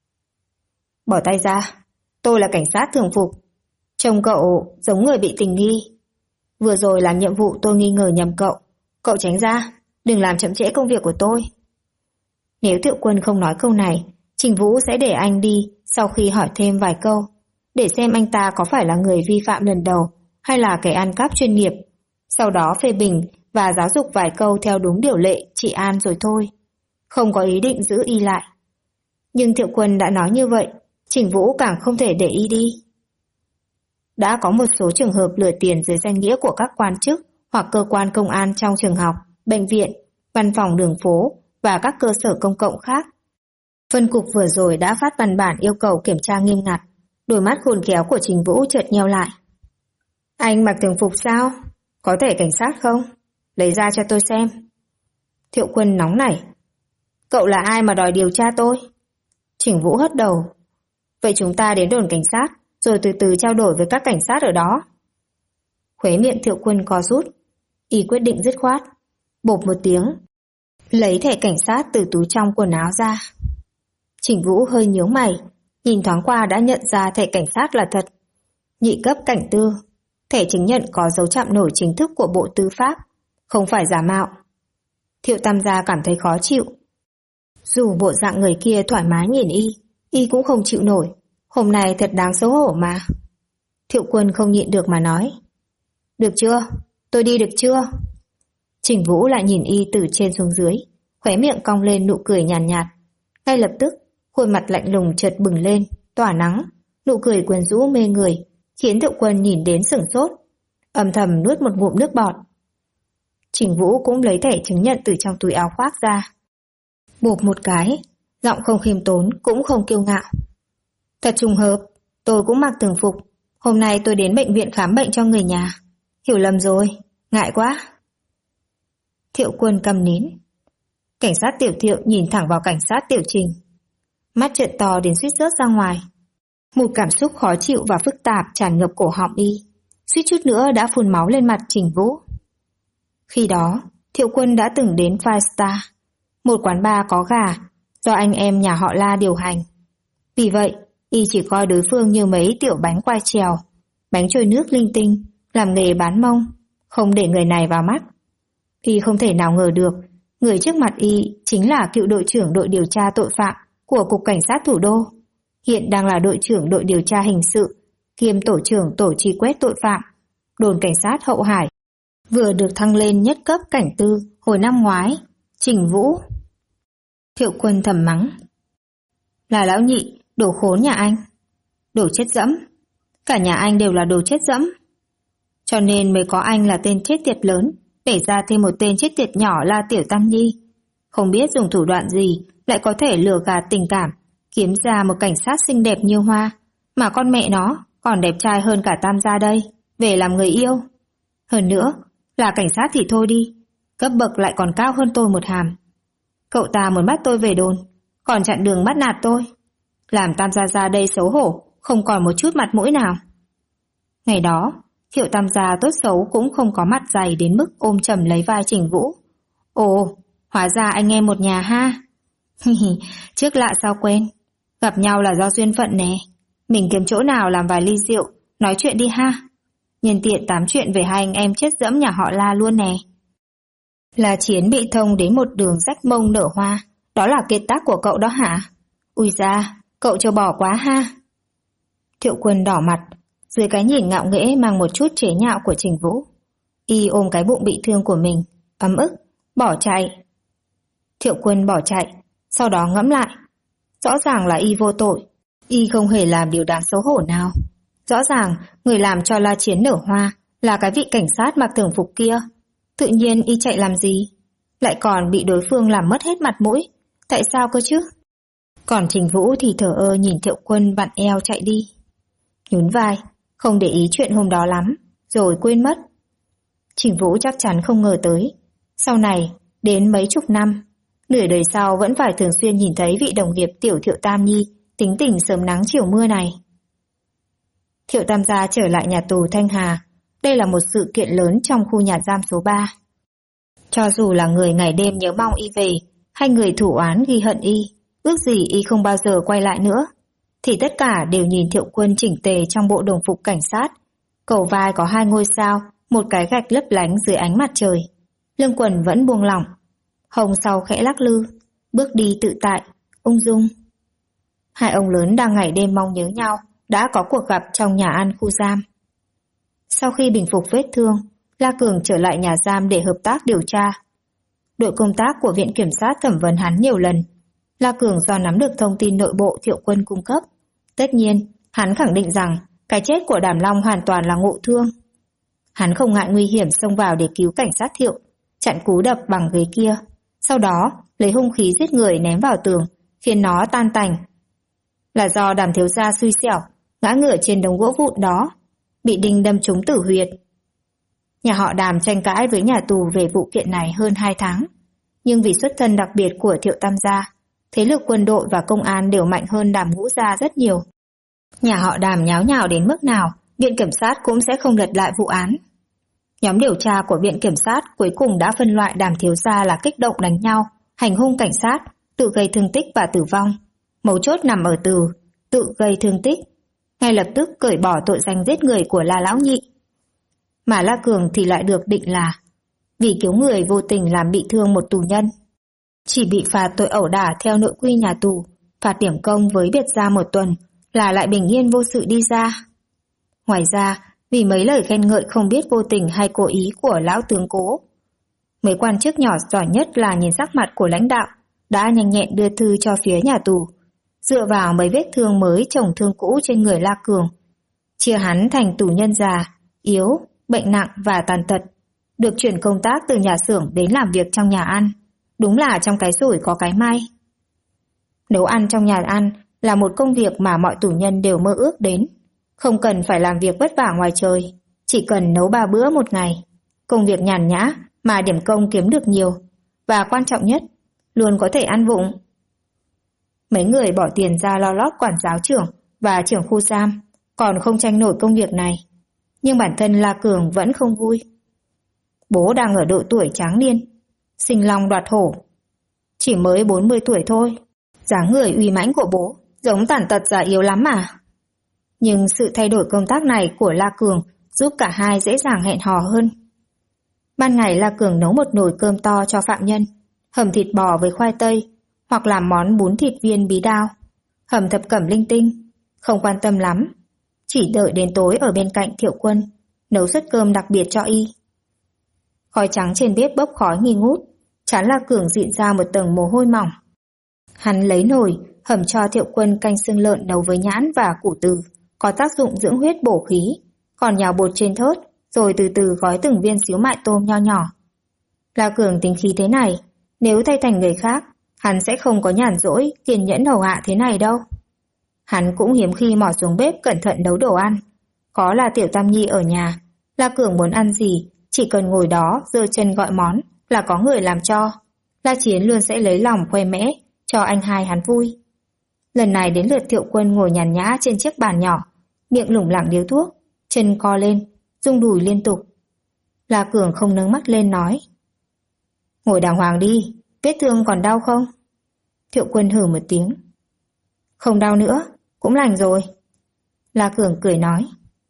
S1: Bỏ tay ra, tôi là cảnh sát thường phục. Trông cậu giống người bị tình nghi. Vừa rồi làm nhiệm vụ tôi nghi ngờ nhầm cậu. Cậu tránh ra, đừng làm chậm trễ công việc của tôi. Nếu Thiệu Quân không nói câu này, Trình Vũ sẽ để anh đi sau khi hỏi thêm vài câu, để xem anh ta có phải là người vi phạm lần đầu hay là kẻ ăn cắp chuyên nghiệp. Sau đó phê bình và giáo dục vài câu theo đúng điều lệ trị an rồi thôi. Không có ý định giữ y lại. Nhưng Thiệu Quân đã nói như vậy, Trình Vũ càng không thể để y đi. Đã có một số trường hợp lừa tiền dưới danh nghĩa của các quan chức hoặc cơ quan công an trong trường học, bệnh viện, văn phòng đường phố và các cơ sở công cộng khác. Phân cục vừa rồi đã phát văn bản yêu cầu kiểm tra nghiêm ngặt. Đôi mắt khôn khéo của Trình Vũ chợt nheo lại. Anh mặc thường phục sao? Có thể cảnh sát không? Lấy ra cho tôi xem. Thiệu Quân nóng nảy. Cậu là ai mà đòi điều tra tôi? Trình Vũ hất đầu. Vậy chúng ta đến đồn cảnh sát, rồi từ từ trao đổi với các cảnh sát ở đó. Khóe miệng Thiệu Quân co rút. Y quyết định dứt khoát. Bộp một tiếng, lấy thẻ cảnh sát từ túi trong quần áo ra. Trình Vũ hơi nhíu mày, nhìn thoáng qua đã nhận ra thẻ cảnh sát là thật. Nhị cấp cảnh tư, thẻ chứng nhận có dấu chạm nổi chính thức của Bộ Tư pháp, không phải giả mạo. Thiệu Tam gia cảm thấy khó chịu. Dù bộ dạng người kia thoải mái nhìn y cũng không chịu nổi. Hôm nay thật đáng xấu hổ mà. Thiệu Quân không nhịn được mà nói. Được chưa? Tôi đi được chưa? Trình Vũ lại nhìn y từ trên xuống dưới, khóe miệng cong lên nụ cười nhàn nhạt. Ngay lập tức, khuôn mặt lạnh lùng chợt bừng lên, tỏa nắng, nụ cười quyến rũ mê người, khiến Thiệu Quân nhìn đến sửng sốt, âm thầm nuốt một ngụm nước bọt. Trình Vũ cũng lấy thẻ chứng nhận từ trong túi áo khoác ra. Bộp một cái, giọng không khiêm tốn cũng không kiêu ngạo. Thật trùng hợp, tôi cũng mặc thường phục. Hôm nay tôi đến bệnh viện khám bệnh cho người nhà. Hiểu lầm rồi, ngại quá. Thiệu Quân câm nín. Cảnh sát Tiểu Thiệu nhìn thẳng vào cảnh sát Tiểu Trình. Mắt trợn to đến suýt rớt ra ngoài. Một cảm xúc khó chịu và phức tạp tràn ngập cổ họng y, suýt chút nữa đã phun máu lên mặt Trình Vũ. Khi đó, Thiệu Quân đã từng đến Five Star, một quán bar có gà do anh em nhà họ La điều hành. Vì vậy, y chỉ coi đối phương như mấy tiểu bánh quai trèo, bánh trôi nước linh tinh, làm nghề bán mông, không để người này vào mắt. Y không thể nào ngờ được, người trước mặt y chính là cựu đội trưởng đội điều tra tội phạm của Cục Cảnh sát Thủ đô, hiện đang là đội trưởng đội điều tra hình sự, kiêm tổ trưởng tổ truy quét tội phạm, đồn cảnh sát Hậu Hải, vừa được thăng lên nhất cấp cảnh tư hồi năm ngoái. Trình Vũ. Thiệu Quân thầm mắng. Là lão nhị, đồ khốn nhà anh. Đồ chết dẫm. Cả nhà anh đều là đồ chết dẫm. Cho nên mới có anh là tên chết tiệt lớn, để ra thêm một tên chết tiệt nhỏ là Tiểu Tam Nhi. Không biết dùng thủ đoạn gì lại có thể lừa gạt tình cảm, kiếm ra một cảnh sát xinh đẹp như hoa, mà con mẹ nó còn đẹp trai hơn cả Tam gia đây, về làm người yêu. Hơn nữa, là cảnh sát thì thôi đi, cấp bậc lại còn cao hơn tôi một hàm. Cậu ta muốn bắt tôi về đồn, còn chặn đường bắt nạt tôi, làm Tam gia ra đây xấu hổ, không còn một chút mặt mũi nào. Ngày đó, Thiệu Tam gia tốt xấu cũng không có mặt dày đến mức ôm chầm lấy vai Trình Vũ. Ồ, hóa ra anh em một nhà ha. Trước lạ sao quen, gặp nhau là do duyên phận nè. Mình kiếm chỗ nào làm vài ly rượu, nói chuyện đi ha. Nhân tiện tám chuyện về hai anh em chết dẫm nhà họ La luôn nè. Là Chiến bị thông đến một đường rách mông nở hoa, đó là kiệt tác của cậu đó hả? Ui da, cậu cho bỏ quá ha. Thiệu Quân đỏ mặt, dưới cái nhìn ngạo nghễ mang một chút chế nhạo của Trình Vũ. Y ôm cái bụng bị thương của mình, ấm ức, bỏ chạy. Thiệu Quân bỏ chạy, sau đó ngẫm lại. Rõ ràng là y vô tội, y không hề làm điều đáng xấu hổ nào. Rõ ràng người làm cho La Chiến nở hoa là cái vị cảnh sát mặc thường phục kia. Tự nhiên y chạy làm gì? Lại còn bị đối phương làm mất hết mặt mũi. Tại sao cơ chứ? Còn Trình Vũ thì thờ ơ nhìn Thiệu Quân vặn eo chạy đi. Nhún vai, không để ý chuyện hôm đó lắm, rồi quên mất. Trình Vũ chắc chắn không ngờ tới, Sau này, đến mấy chục năm, nửa đời sau vẫn phải thường xuyên nhìn thấy vị đồng nghiệp tiểu Thiệu Tam Nhi tính tình sớm nắng chiều mưa này. Thiệu Tam gia trở lại nhà tù Thanh Hà. Đây là một sự kiện lớn trong khu nhà giam số 3. Cho dù là người ngày đêm nhớ mong y về, hay người thủ oán ghi hận y, ước gì y không bao giờ quay lại nữa, thì tất cả đều nhìn Thiệu Quân chỉnh tề trong bộ đồng phục cảnh sát. Cầu vai có 2 ngôi sao, một cái gạch lấp lánh dưới ánh mặt trời. Lưng quần vẫn buông lỏng, hông sau khẽ lắc lư, bước đi tự tại, ung dung. Hai ông lớn đang ngày đêm mong nhớ nhau, đã có cuộc gặp trong nhà ăn khu giam. Sau khi bình phục vết thương, La Cường trở lại nhà giam để hợp tác điều tra. Đội công tác của Viện Kiểm sát thẩm vấn hắn nhiều lần. La Cường do nắm được thông tin nội bộ Thiệu Quân cung cấp. Tất nhiên, hắn khẳng định rằng cái chết của Đàm Long hoàn toàn là ngộ thương. Hắn không ngại nguy hiểm xông vào để cứu cảnh sát Thiệu, chặn cú đập bằng ghế kia. Sau đó, lấy hung khí giết người ném vào tường, khiến nó tan tành. Là do Đàm thiếu gia xui xẻo, ngã ngửa trên đống gỗ vụn đó, bị đinh đâm trúng tử huyệt. Nhà họ Đàm tranh cãi với nhà tù về vụ kiện này hơn 2 tháng. Nhưng vì xuất thân đặc biệt của Thiệu Tam gia, thế lực quân đội và công an đều mạnh hơn Đàm Ngũ gia rất nhiều. Nhà họ Đàm nháo nhào đến mức nào, Viện Kiểm sát cũng sẽ không lật lại vụ án. Nhóm điều tra của Viện Kiểm sát cuối cùng đã phân loại Đàm thiếu gia là kích động đánh nhau, hành hung cảnh sát, tự gây thương tích và tử vong. Mấu chốt nằm ở từ tự gây thương tích. Ngay lập tức cởi bỏ tội danh giết người của La Lão Nhị. Mà La Cường thì lại được định là vì cứu người vô tình làm bị thương một tù nhân. Chỉ bị phạt tội ẩu đả theo nội quy nhà tù, phạt điểm công với biệt gia 1 tuần là lại bình yên vô sự đi ra. Ngoài ra, vì mấy lời khen ngợi không biết vô tình hay cố ý của lão tướng Cố, mấy quan chức nhỏ giỏi nhất là nhìn sắc mặt của lãnh đạo đã nhanh nhẹn đưa thư cho phía nhà tù, dựa vào mấy vết thương mới chồng thương cũ trên người La Cường, chia hắn thành tù nhân già, yếu, bệnh nặng và tàn tật, được chuyển công tác từ nhà xưởng đến làm việc trong nhà ăn. Đúng là trong cái rủi có cái may. Nấu ăn trong nhà ăn là một công việc mà mọi tù nhân đều mơ ước đến. Không cần phải làm việc vất vả ngoài trời, chỉ cần nấu 3 bữa một ngày. Công việc nhàn nhã mà điểm công kiếm được nhiều, và quan trọng nhất, luôn có thể ăn vụng. Mấy người bỏ tiền ra lo lót quản giáo trưởng và trưởng khu giam, còn không tranh nổi công việc này. Nhưng bản thân La Cường vẫn không vui. Bố đang ở độ tuổi tráng niên, sinh long đoạt hổ. Chỉ mới 40 tuổi thôi, dáng người uy mãnh của bố giống tàn tật già yếu lắm mà. Nhưng sự thay đổi công tác này của La Cường giúp cả hai dễ dàng hẹn hò hơn. Ban ngày La Cường nấu một nồi cơm to cho phạm nhân, hầm thịt bò với khoai tây, hoặc làm món bún thịt viên bí đao, hầm thập cẩm linh tinh, không quan tâm lắm. Chỉ đợi đến tối ở bên cạnh Thiệu Quân, nấu suất cơm đặc biệt cho y. Khói trắng trên bếp bốc khói nghi ngút, trán La Cường dịn ra một tầng mồ hôi mỏng. Hắn lấy nồi, hầm cho Thiệu Quân canh xương lợn nấu với nhãn và củ từ, có tác dụng dưỡng huyết bổ khí, còn nhào bột trên thớt, rồi từ từ gói từng viên xíu mại tôm nho nhỏ. La Cường tính khí thế này, nếu thay thành người khác, hắn sẽ không có nhàn rỗi, kiên nhẫn hầu hạ thế này đâu. Hắn cũng hiếm khi mò xuống bếp cẩn thận nấu đồ ăn. Có là Tiểu Tam Nhi ở nhà, La Cường muốn ăn gì, chỉ cần ngồi đó giơ chân gọi món là có người làm cho. La Chiến luôn sẽ lấy lòng khoe mẽ, cho anh hai hắn vui. Lần này đến lượt Thiệu Quân ngồi nhàn nhã trên chiếc bàn nhỏ, miệng lủng lẳng điếu thuốc, chân co lên, rung đùi liên tục. La Cường không nâng mắt lên nói: "Ngồi đàng hoàng đi, vết thương còn đau không?" Thiệu Quân hừ một tiếng: "Không đau nữa, cũng lành rồi." La Cường cười nói: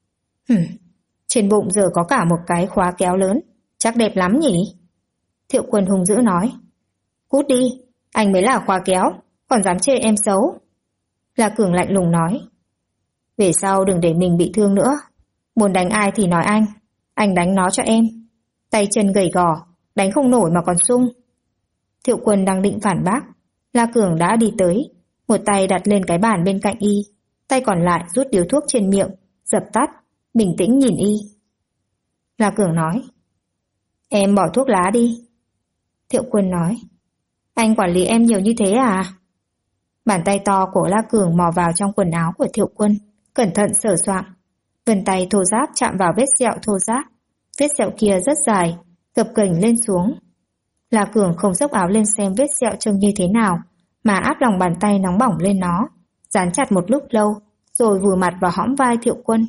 S1: Trên bụng giờ có cả một cái khóa kéo lớn, chắc đẹp lắm nhỉ?" Thiệu Quân hung dữ nói: "Cút đi, anh mới là khóa kéo, còn dám chê em xấu." La Cường lạnh lùng nói: "Về sau đừng để mình bị thương nữa, muốn đánh ai thì nói anh đánh nó cho em. Tay chân gầy gò, đánh không nổi mà còn sung." Thiệu Quân đang định phản bác, La Cường đã đi tới, một tay đặt lên cái bàn bên cạnh y, tay còn lại rút điếu thuốc trên miệng, dập tắt, bình tĩnh nhìn y. La Cường nói: "Em bỏ thuốc lá đi." Thiệu Quân nói: "Anh quản lý em nhiều như thế à?" Bàn tay to của La Cường mò vào trong quần áo của Thiệu Quân, cẩn thận sờ soạng. Vân tay thô ráp chạm vào vết sẹo thô ráp. Vết sẹo kia rất dài, gập ghềnh lên xuống. La Cường không xốc áo lên xem vết sẹo trông như thế nào, mà áp lòng bàn tay nóng bỏng lên nó, dán chặt một lúc lâu, rồi vùi mặt vào hõm vai Thiệu Quân.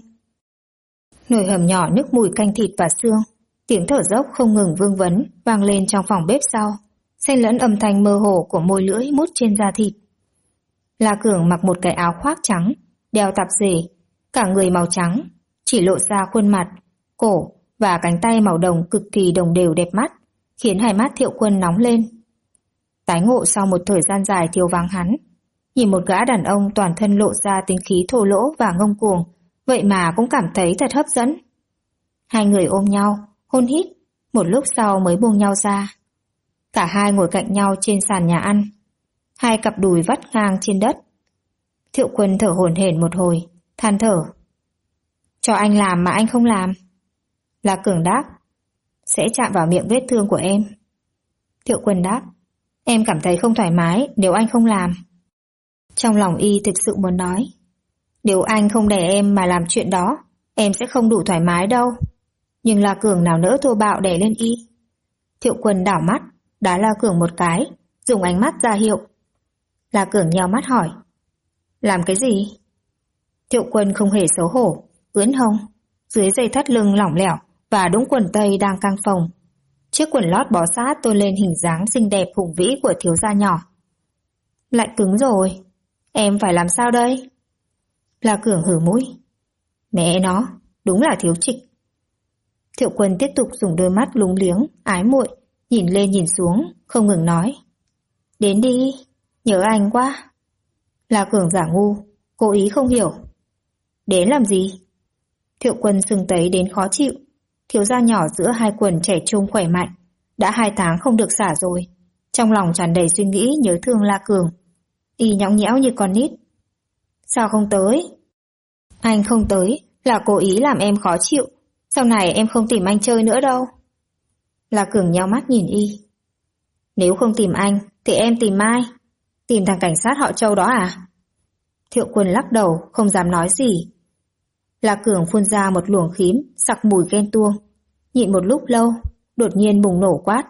S1: Nồi hầm nhỏ nức mùi canh thịt và xương, tiếng thở dốc không ngừng vương vấn vang lên trong phòng bếp sau, xen lẫn âm thanh mơ hồ của môi lưỡi mút trên da thịt. La Cường mặc một cái áo khoác trắng, đeo tạp dề, cả người màu trắng, chỉ lộ ra khuôn mặt, cổ và cánh tay màu đồng cực kỳ đồng đều đẹp mắt, khiến hai mắt Thiệu Quân nóng lên. Tái ngộ sau một thời gian dài thiếu vắng hắn, nhìn một gã đàn ông toàn thân lộ ra tính khí thô lỗ và ngông cuồng, vậy mà cũng cảm thấy thật hấp dẫn. Hai người ôm nhau, hôn hít, một lúc sau mới buông nhau ra. Cả hai ngồi cạnh nhau trên sàn nhà ăn, hai cặp đùi vắt ngang trên đất. Thiệu Quân thở hổn hển một hồi, than thở. Cho anh làm mà anh không làm. La Cường đáp. Sẽ chạm vào miệng vết thương của em. Thiệu Quân đáp. Em cảm thấy không thoải mái nếu anh không làm. Trong lòng Y thực sự muốn nói. Nếu anh không để em mà làm chuyện đó, em sẽ không đủ thoải mái đâu. Nhưng La Cường nào nỡ thô bạo đè lên Y. Thiệu Quân đảo mắt, đá La Cường một cái, dùng ánh mắt ra hiệu. La Cường nheo mắt hỏi. Làm cái gì? Thiệu Quân không hề xấu hổ, ưỡn hông, dưới dây thắt lưng lỏng lẻo và đũng quần tây đang căng phồng. Chiếc quần lót bó sát tôn lên hình dáng xinh đẹp hùng vĩ của thiếu gia nhỏ. Lạnh cứng rồi, em phải làm sao đây? La Cường hử mũi. Mẹ nó, đúng là thiếu trịch. Thiệu Quân tiếp tục dùng đôi mắt lúng liếng, ái muội, nhìn lên nhìn xuống, không ngừng nói. Đến đi, nhớ anh quá. La Cường giả ngu, cố ý không hiểu. Đến làm gì? Thiệu Quân sưng tấy đến khó chịu. Thiếu gia nhỏ giữa hai quần trẻ trung khỏe mạnh, đã 2 tháng không được xả rồi. Trong lòng tràn đầy suy nghĩ nhớ thương La Cường. Y nhõng nhẽo như con nít. Sao không tới? Anh không tới là cố ý làm em khó chịu. Sau này em không tìm anh chơi nữa đâu. La Cường nheo mắt nhìn Y. Nếu không tìm anh thì em tìm ai? Tìm thằng cảnh sát họ Châu đó à? Thiệu Quân lắc đầu không dám nói gì. La Cường phun ra một luồng khím sặc mùi ghen tuông, nhịn một lúc lâu, đột nhiên bùng nổ quát.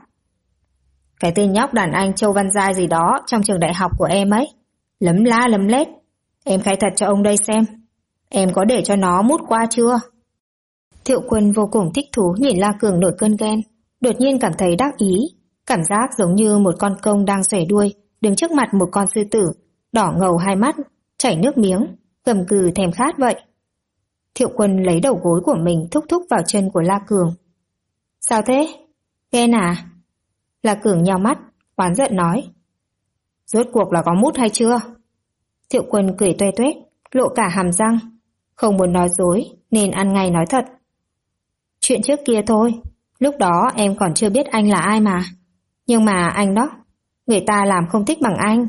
S1: Cái tên nhóc đàn anh Châu Văn Giai gì đó trong trường đại học của em ấy, lấm la lấm lét, em khai thật cho ông đây xem, em có để cho nó mút qua chưa? Thiệu Quân vô cùng thích thú nhìn La Cường nổi cơn ghen, đột nhiên cảm thấy đắc ý, cảm giác giống như một con công đang xoẻ đuôi đứng trước mặt một con sư tử, đỏ ngầu hai mắt, chảy nước miếng, gầm gừ thèm khát vậy. Thiệu Quân lấy đầu gối của mình thúc thúc vào chân của La Cường. Sao thế? Ghen à? La Cường nheo mắt, oán giận nói. Rốt cuộc là có mút hay chưa? Thiệu Quân cười toe toét, lộ cả hàm răng, không muốn nói dối nên ăn ngay nói thật. Chuyện trước kia thôi, lúc đó em còn chưa biết anh là ai mà. Nhưng mà anh đó, người ta làm không thích bằng anh.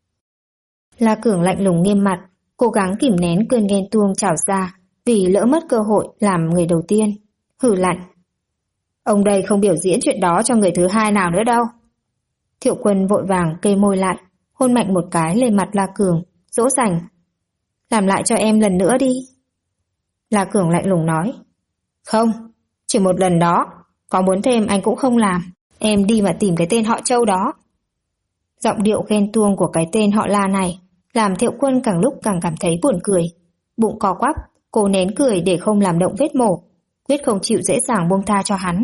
S1: La Cường lạnh lùng nghiêm mặt, cố gắng kìm nén cơn ghen tuông trào ra vì lỡ mất cơ hội làm người đầu tiên. Hừ lạnh. Ông đây không biểu diễn chuyện đó cho người thứ hai nào nữa đâu. Thiệu Quân vội vàng kê môi lại, hôn mạnh một cái lên mặt La Cường, dỗ dành. Làm lại cho em lần nữa đi. La Cường lạnh lùng nói. Không, chỉ một lần đó, có muốn thêm anh cũng không làm. Em đi mà tìm cái tên họ Châu đó. Giọng điệu ghen tuông của cái tên họ La này làm Thiệu Quân càng lúc càng cảm thấy buồn cười. Bụng co quắp, cố nén cười để không làm động vết mổ, quyết không chịu dễ dàng buông tha cho hắn.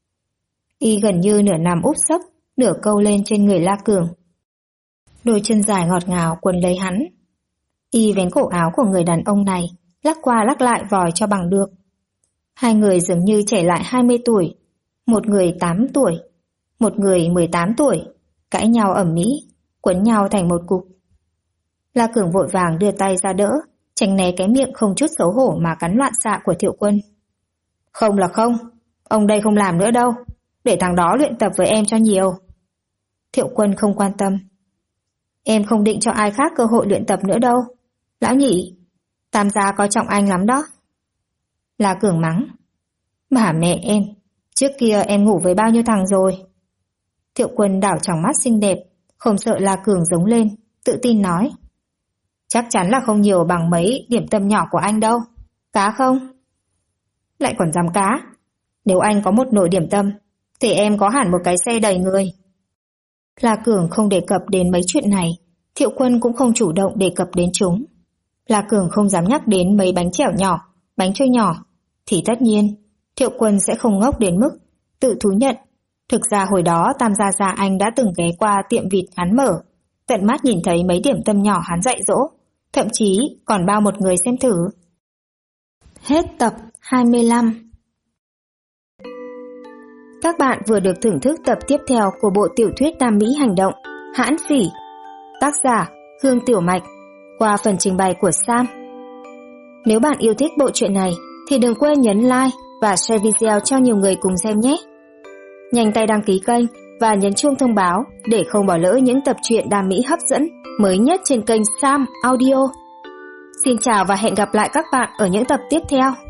S1: Y gần như nửa nằm úp sấp, nửa câu lên trên người La Cường. Đôi chân dài ngọt ngào quấn lấy hắn. Y vén cổ áo của người đàn ông này, lắc qua lắc lại vòi cho bằng được. Hai người dường như trẻ lại 20 tuổi, một người 8 tuổi, một người 18 tuổi, cãi nhau ầm ĩ, quấn nhau thành một cục. La Cường vội vàng đưa tay ra đỡ, tránh né cái miệng không chút xấu hổ mà cắn loạn xạ của Thiệu Quân. Không là không, ông đây không làm nữa đâu, để thằng đó luyện tập với em cho nhiều. Thiệu Quân không quan tâm. Em không định cho ai khác cơ hội luyện tập nữa đâu. Lão nhị, Tam gia coi trọng anh lắm đó. La Cường mắng. Bà mẹ em, trước kia em ngủ với bao nhiêu thằng rồi? Thiệu Quân đảo tròng mắt xinh đẹp, không sợ La Cường giống lên, tự tin nói. Chắc chắn là không nhiều bằng mấy điểm tâm nhỏ của anh đâu. Cá không? Lại còn dám cá. Nếu anh có một nồi điểm tâm, thì em có hẳn một cái xe đầy người, La Cường không đề cập đến mấy chuyện này, Thiệu Quân cũng không chủ động đề cập đến chúng. La Cường không dám nhắc đến mấy bánh chèo nhỏ, bánh trôi nhỏ, thì tất nhiên, Thiệu Quân sẽ không ngốc đến mức tự thú nhận. Thực ra hồi đó Tam Gia Gia anh đã từng ghé qua tiệm vịt hắn mở, tận mắt nhìn thấy mấy điểm tâm nhỏ hắn dạy dỗ, thậm chí còn bao một người xem thử. Hết tập 25. Các bạn vừa được thưởng thức tập tiếp theo của bộ tiểu thuyết Nam Mỹ hành động Hãn Phỉ, tác giả Hương Tiểu Mạch, qua phần trình bày của Sam. Nếu bạn yêu thích bộ truyện này thì đừng quên nhấn like và share video cho nhiều người cùng xem nhé. Nhanh tay đăng ký kênh và nhấn chuông thông báo để không bỏ lỡ những tập truyện Nam Mỹ hấp dẫn mới nhất trên kênh Sam Audio. Xin chào và hẹn gặp lại các bạn ở những tập tiếp theo.